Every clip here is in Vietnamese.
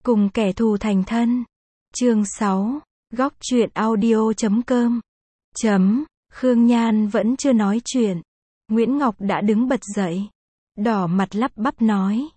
Cùng kẻ thù thành thân. Chương 6. Góc truyện audio.com. Khương Nhan vẫn chưa nói chuyện. Nguyễn Ngọc đã đứng bật dậy. Đỏ mặt lắp bắp nói.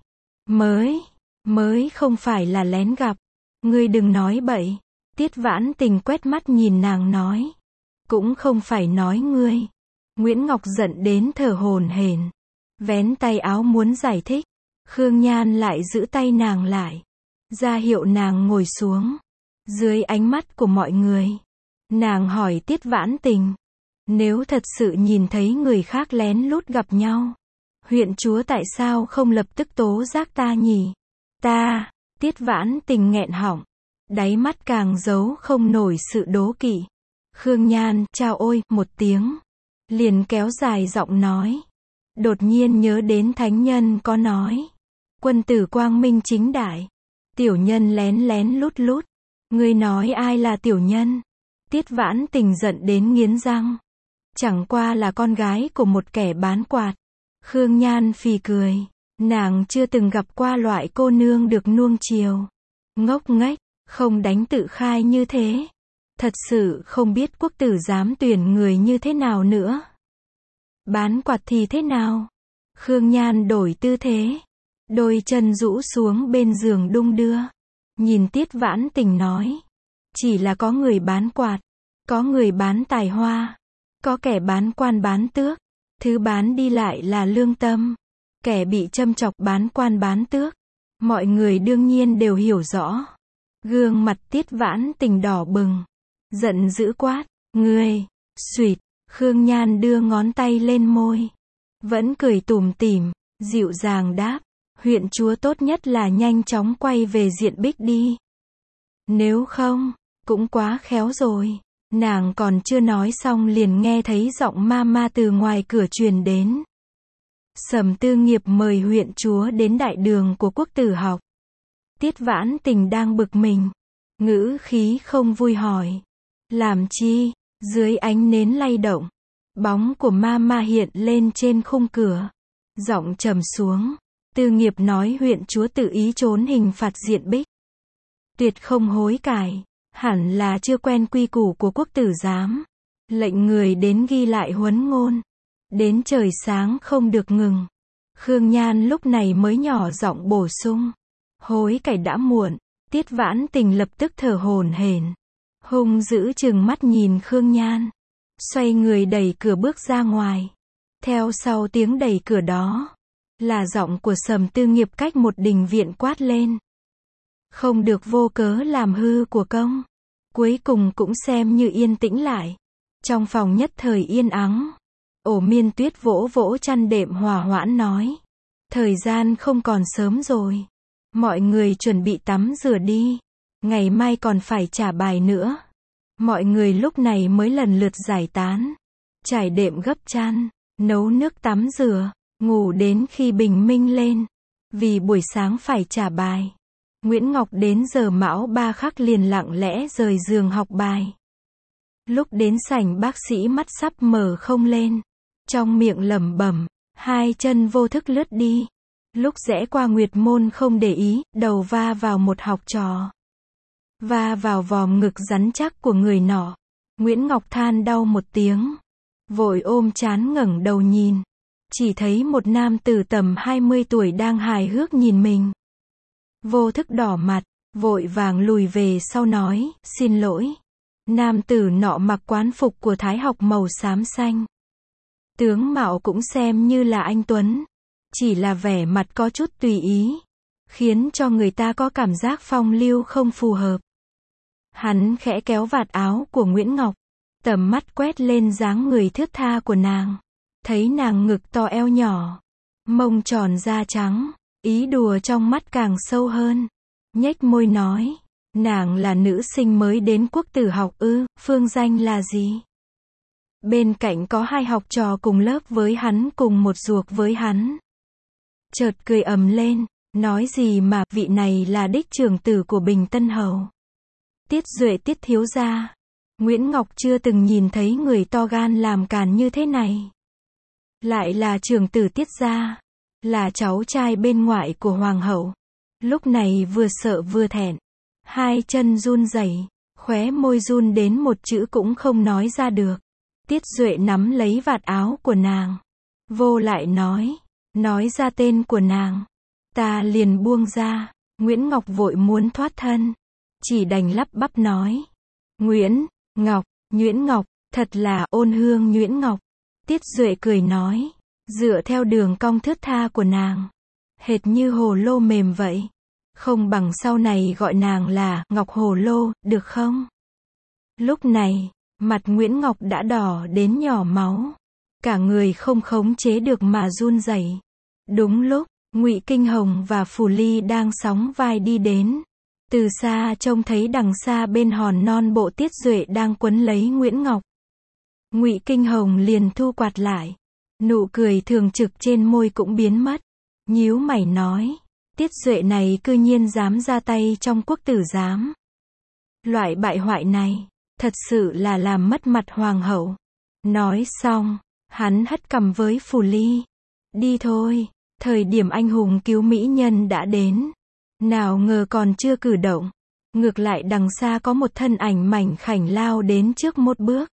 Mới không phải là lén gặp. Ngươi đừng nói bậy. Tiết Vãn Tình quét mắt nhìn nàng nói. Cũng không phải nói ngươi. Nguyễn Ngọc giận đến thở hổn hển. Vén tay áo muốn giải thích. Khương Nhan lại giữ tay nàng lại. Ra hiệu nàng ngồi xuống. Dưới ánh mắt của mọi người. Nàng hỏi Tiết Vãn Tình. Nếu thật sự nhìn thấy người khác lén lút gặp nhau. Huyện chúa tại sao không lập tức tố giác ta nhỉ? Ta, Tiết Vãn Tình nghẹn họng. Đáy mắt càng giấu không nổi sự đố kỵ. Khương Nhan, chao ôi, một tiếng. Liền kéo dài giọng nói. Đột nhiên nhớ đến thánh nhân có nói. Quân tử quang minh chính đại. Tiểu nhân lén lén lút lút. Ngươi nói ai là tiểu nhân? Tiết Vãn Tình giận đến nghiến răng. Chẳng qua là con gái của một kẻ bán quạt. Khương Nhan phì cười. Nàng chưa từng gặp qua loại cô nương được nuông chiều. Ngốc nghếch, không đánh tự khai như thế. Thật sự không biết quốc tử dám tuyển người như thế nào nữa. Bán quạt thì thế nào? Khương Nhan đổi tư thế. Đôi chân rũ xuống bên giường đung đưa. Nhìn Tiết Vãn Tình nói. Chỉ là có người bán quạt. Có người bán tài hoa. Có kẻ bán quan bán tước. Thứ bán đi lại là lương tâm. Kẻ bị châm chọc bán quan bán tước. Mọi người đương nhiên đều hiểu rõ. Gương mặt Tiết Vãn Tình đỏ bừng. Giận dữ quát. Ngươi, xuyệt. Khương Nhan đưa ngón tay lên môi. Vẫn cười tủm tỉm, dịu dàng đáp. Huyện chúa tốt nhất là nhanh chóng quay về Diện Bích đi. Nếu không, cũng quá khéo rồi. Nàng còn chưa nói xong liền nghe thấy giọng ma từ ngoài cửa truyền đến. Sầm Tư Nghiệp mời huyện chúa đến đại đường của quốc tử học. Tiết Vãn Tình đang bực mình. Ngữ khí không vui hỏi. Làm chi? Dưới ánh nến lay động. Bóng của ma hiện lên trên khung cửa. Giọng trầm xuống. Tư Nghiệp nói huyện chúa tự ý trốn hình phạt Diện Bích. Tuyệt không hối cải. Hẳn là chưa quen quy củ của quốc tử giám. Lệnh người đến ghi lại huấn ngôn. Đến trời sáng không được ngừng. Khương Nhan lúc này mới nhỏ giọng bổ sung. Hối cải đã muộn. Tiết Vãn Tình lập tức thở hổn hển. Hung dữ trừng mắt nhìn Khương Nhan. Xoay người đẩy cửa bước ra ngoài. Theo sau tiếng đẩy cửa đó. Là giọng của Sầm Tư Nghiệp cách một đình viện quát lên. Không được vô cớ làm hư của công. Cuối cùng cũng xem như yên tĩnh lại. Trong phòng nhất thời yên ắng. Ổ Miên Tuyết vỗ vỗ chăn đệm hòa hoãn nói. Thời gian không còn sớm rồi. Mọi người chuẩn bị tắm rửa đi. Ngày mai còn phải trả bài nữa. Mọi người lúc này mới lần lượt giải tán. Trải đệm gấp chăn. Nấu nước tắm rửa. Ngủ đến khi bình minh lên. Vì buổi sáng phải trả bài. Nguyễn Ngọc đến giờ mão 3 khắc liền lặng lẽ rời giường học bài. Lúc đến sảnh bác sĩ mắt sắp mở không lên. Trong miệng lẩm bẩm, hai chân vô thức lướt đi. Lúc rẽ qua Nguyệt Môn không để ý, đầu va vào một học trò. Va vào vòm ngực rắn chắc của người nọ. Nguyễn Ngọc than đau một tiếng. Vội ôm trán ngẩng đầu nhìn. Chỉ thấy một nam tử tầm 20 tuổi đang hài hước nhìn mình. Vô thức đỏ mặt, vội vàng lùi về sau nói, xin lỗi. Nam tử nọ mặc quán phục của Thái học màu xám xanh. Tướng mạo cũng xem như là anh tuấn. Chỉ là vẻ mặt có chút tùy ý. Khiến cho người ta có cảm giác phong lưu không phù hợp. Hắn khẽ kéo vạt áo của Nguyễn Ngọc. Tầm mắt quét lên dáng người thướt tha của nàng. Thấy nàng ngực to eo nhỏ. Mông tròn da trắng. Ý đùa trong mắt càng sâu hơn. Nhếch môi nói. Nàng là nữ sinh mới đến quốc tử học ư, phương danh là gì? Bên cạnh có hai học trò cùng lớp với hắn cùng một ruột với hắn. Chợt cười ầm lên. Nói gì mà vị này là đích trưởng tử của Bình Tân Hầu. Tiết Duệ Tiết thiếu gia. Nguyễn Ngọc chưa từng nhìn thấy người to gan làm càn như thế này. Lại là trưởng tử Tiết gia. Là cháu trai bên ngoại của hoàng hậu. Lúc này vừa sợ vừa thẹn. Hai chân run rẩy, khóe môi run đến một chữ cũng không nói ra được. Tiết Duệ nắm lấy vạt áo của nàng. Vô lại nói ra tên của nàng. Ta liền buông ra. Nguyễn Ngọc vội muốn thoát thân. Chỉ đành lắp bắp nói. Nguyễn Ngọc, thật là ôn hương Nguyễn Ngọc. Tiết Duệ cười nói. Dựa theo đường cong thướt tha của nàng. Hệt như hồ lô mềm vậy. Không bằng sau này gọi nàng là Ngọc Hồ Lô, được không? Lúc này, mặt Nguyễn Ngọc đã đỏ đến nhỏ máu. Cả người không khống chế được mà run rẩy. Đúng lúc, Ngụy Kinh Hồng và Phù Ly đang sóng vai đi đến. Từ xa trông thấy đằng xa bên hòn non bộ Tiết Duệ đang quấn lấy Nguyễn Ngọc. Ngụy Kinh Hồng liền thu quạt lại. Nụ cười thường trực trên môi cũng biến mất. Nhíu mày nói. Tiết Duệ này cư nhiên dám ra tay trong quốc tử giám. Loại bại hoại này, thật sự là làm mất mặt hoàng hậu. Nói xong, hắn hất cằm với Phù Ly. Đi thôi, thời điểm anh hùng cứu mỹ nhân đã đến. Nào ngờ còn chưa cử động. Ngược lại đằng xa có một thân ảnh mảnh khảnh lao đến trước một bước.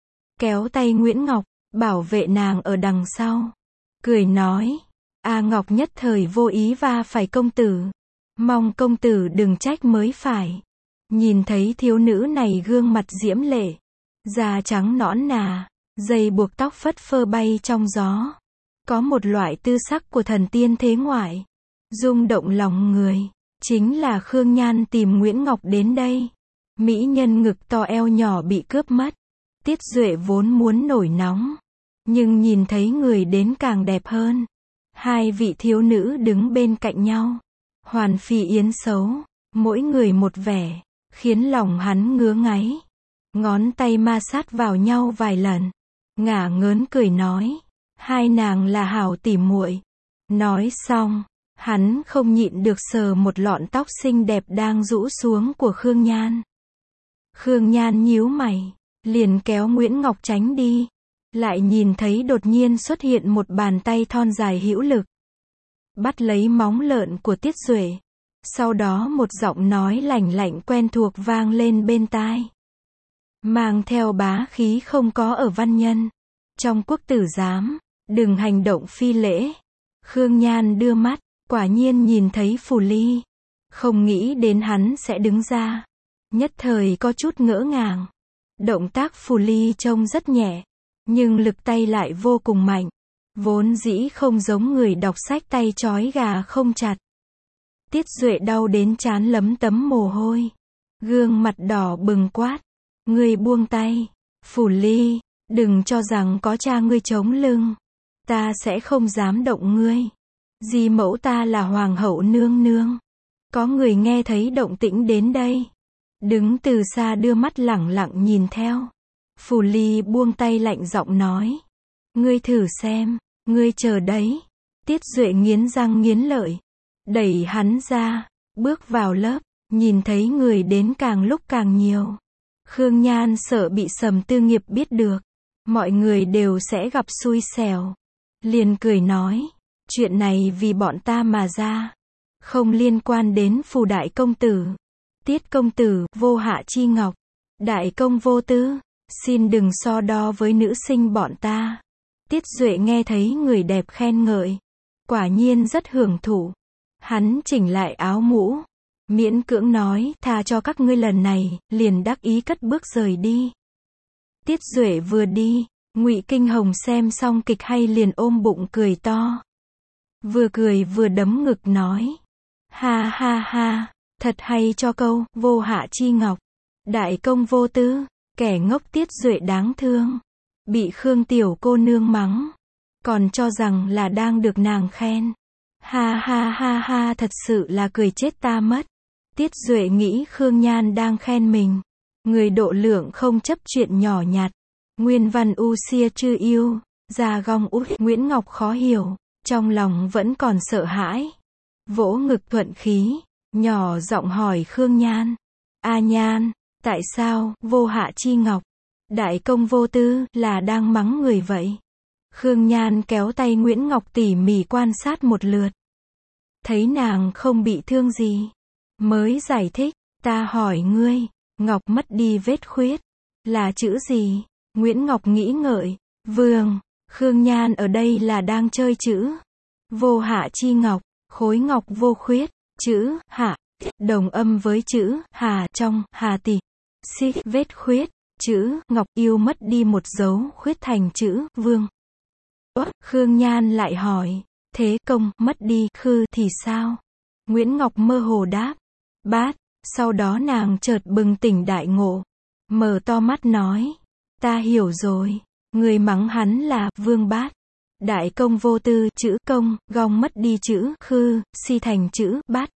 Kéo tay Nguyễn Ngọc, bảo vệ nàng ở đằng sau. Cười nói. A Ngọc nhất thời vô ý va phải công tử. Mong công tử đừng trách mới phải. Nhìn thấy thiếu nữ này gương mặt diễm lệ. Da trắng nõn nà, dây buộc tóc phất phơ bay trong gió. Có một loại tư sắc của thần tiên thế ngoại. Rung động lòng người. Chính là Khương Nhan tìm Nguyễn Ngọc đến đây. Mỹ nhân ngực to eo nhỏ bị cướp mất. Tiết Duệ vốn muốn nổi nóng. Nhưng nhìn thấy người đến càng đẹp hơn. Hai vị thiếu nữ đứng bên cạnh nhau. Hoàn phi yến xấu. Mỗi người một vẻ. Khiến lòng hắn ngứa ngáy. Ngón tay ma sát vào nhau vài lần. Ngả ngớn cười nói. Hai nàng là hảo tỉ muội. Nói xong, hắn không nhịn được sờ một lọn tóc xinh đẹp đang rũ xuống của Khương Nhan. Khương Nhan nhíu mày, liền kéo Nguyễn Ngọc tránh đi. Lại nhìn thấy đột nhiên xuất hiện một bàn tay thon dài hữu lực. Bắt lấy móng lợn của Tiết Duệ. Sau đó một giọng nói lạnh lạnh quen thuộc vang lên bên tai. Mang theo bá khí không có ở văn nhân. Trong quốc tử giám, đừng hành động phi lễ. Khương Nhan đưa mắt, quả nhiên nhìn thấy Phù Ly. Không nghĩ đến hắn sẽ đứng ra. Nhất thời có chút ngỡ ngàng. Động tác Phù Ly trông rất nhẹ. Nhưng lực tay lại vô cùng mạnh. Vốn dĩ không giống người đọc sách tay trói gà không chặt. Tiết Duệ đau đến trán lấm tấm mồ hôi. Gương mặt đỏ bừng quát. Ngươi buông tay. Phù Ly, đừng cho rằng có cha ngươi chống lưng. Ta sẽ không dám động ngươi. Di mẫu ta là hoàng hậu nương nương. Có người nghe thấy động tĩnh đến đây. Đứng từ xa đưa mắt lẳng lặng nhìn theo. Phù Ly buông tay lạnh giọng nói. Ngươi thử xem, ngươi chờ đấy. Tiết Duệ nghiến răng nghiến lợi. Đẩy hắn ra, bước vào lớp, nhìn thấy người đến càng lúc càng nhiều. Khương Nhan sợ bị Sầm Tư Nghiệp biết được. Mọi người đều sẽ gặp xui xẻo. Liền cười nói. Chuyện này vì bọn ta mà ra. Không liên quan đến Phù đại công tử. Tiết công tử, vô hạ chi ngọc. Đại công vô tư. Xin đừng so đo với nữ sinh bọn ta. Tiết Duệ nghe thấy người đẹp khen ngợi. Quả nhiên rất hưởng thụ. Hắn chỉnh lại áo mũ. Miễn cưỡng nói, tha cho các ngươi lần này, liền đắc ý cất bước rời đi. Tiết Duệ vừa đi, Ngụy Kinh Hồng xem xong kịch hay liền ôm bụng cười to. Vừa cười vừa đấm ngực nói. Ha ha ha, thật hay cho câu, vô hạ chi ngọc. Đại công vô tư, kẻ ngốc Tiết Duệ đáng thương. Bị Khương tiểu cô nương mắng. Còn cho rằng là đang được nàng khen. Ha ha ha ha, thật sự là cười chết ta mất. Tiết Duệ nghĩ Khương Nhan đang khen mình. Người độ lượng không chấp chuyện nhỏ nhặt. Nguyên văn u xia chư yêu. Già gong út. Nguyễn Ngọc khó hiểu. Trong lòng vẫn còn sợ hãi. Vỗ ngực thuận khí. Nhỏ giọng hỏi Khương Nhan. A Nhan, tại sao, vô hạ chi ngọc, đại công vô tư, là đang mắng người vậy? Khương Nhan kéo tay Nguyễn Ngọc tỉ mỉ quan sát một lượt. thấy nàng không bị thương gì, mới giải thích, ta hỏi ngươi, ngọc mất đi vết khuyết, là chữ gì? Nguyễn Ngọc nghĩ ngợi, vương, Khương Nhan ở đây là đang chơi chữ, vô hạ chi ngọc, khối ngọc vô khuyết, chữ, hạ, đồng âm với chữ, hà trong, hà tỷ, xích, vết khuyết, chữ, ngọc yêu mất đi một dấu khuyết thành chữ, vương. Khương Nhan lại hỏi, thế công, mất đi, khư thì sao? Nguyễn Ngọc mơ hồ đáp, bát, sau đó nàng chợt bừng tỉnh đại ngộ, mở to mắt nói, ta hiểu rồi, người mắng hắn là, vương bát. Đại công vô tư, chữ công, gong mất đi chữ, khư, si thành chữ, bát.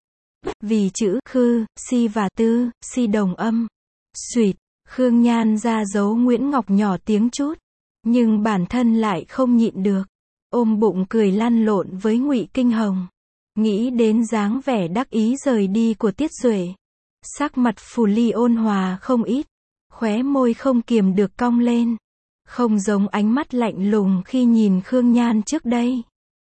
Vì chữ, khư, si và tư, si đồng âm. Xuyệt, Khương Nhan ra dấu Nguyễn Ngọc nhỏ tiếng chút, nhưng bản thân lại không nhịn được, ôm bụng cười lăn lộn với Ngụy Kinh Hồng. Nghĩ đến dáng vẻ đắc ý rời đi của Tiết Duệ, sắc mặt Phù Ly ôn hòa không ít, khóe môi không kiềm được cong lên, không giống ánh mắt lạnh lùng khi nhìn Khương Nhan trước đây.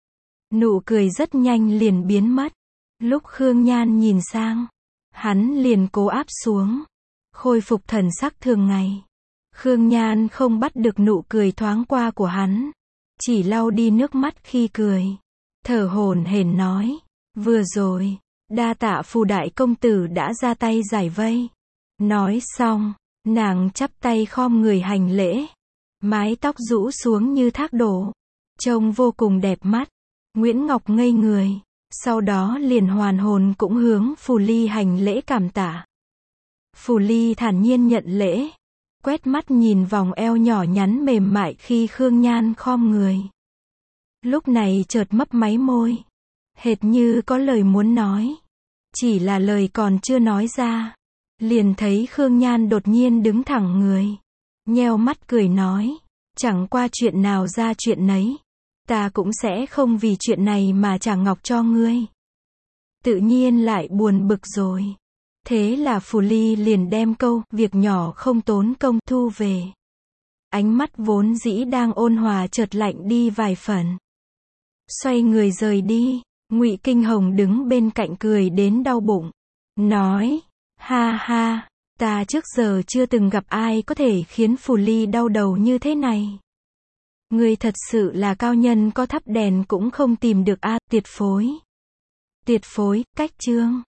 Nụ cười rất nhanh liền biến mất. Lúc Khương Nhan nhìn sang, hắn liền cố áp xuống, khôi phục thần sắc thường ngày. Khương Nhan không bắt được nụ cười thoáng qua của hắn, chỉ lau đi nước mắt khi cười, thở hổn hển nói, vừa rồi, đa tạ Phù đại công tử đã ra tay giải vây. Nói xong, nàng chắp tay khom người hành lễ, mái tóc rũ xuống như thác đổ, trông vô cùng đẹp mắt. Nguyễn Ngọc ngây người, sau đó liền hoàn hồn cũng hướng Phù Ly hành lễ cảm tạ. Phù Ly thản nhiên nhận lễ, quét mắt nhìn vòng eo nhỏ nhắn mềm mại khi Khương Nhan khom người. Lúc này chợt mấp máy môi, hệt như có lời muốn nói, chỉ là lời còn chưa nói ra, liền thấy Khương Nhan đột nhiên đứng thẳng người, nheo mắt cười nói, chẳng qua chuyện nào ra chuyện nấy, ta cũng sẽ không vì chuyện này mà trả ngọc cho ngươi. Tự nhiên lại buồn bực rồi. Thế là Phù Ly liền đem câu, việc nhỏ không tốn công, thu về. Ánh mắt vốn dĩ đang ôn hòa chợt lạnh đi vài phần. Xoay người rời đi, Ngụy Kinh Hồng đứng bên cạnh cười đến đau bụng, nói, ha ha, ta trước giờ chưa từng gặp ai có thể khiến Phù Ly đau đầu như thế này. Ngươi thật sự là cao nhân có thắp đèn cũng không tìm được a, tuyệt phối. Tuyệt phối, cách chương.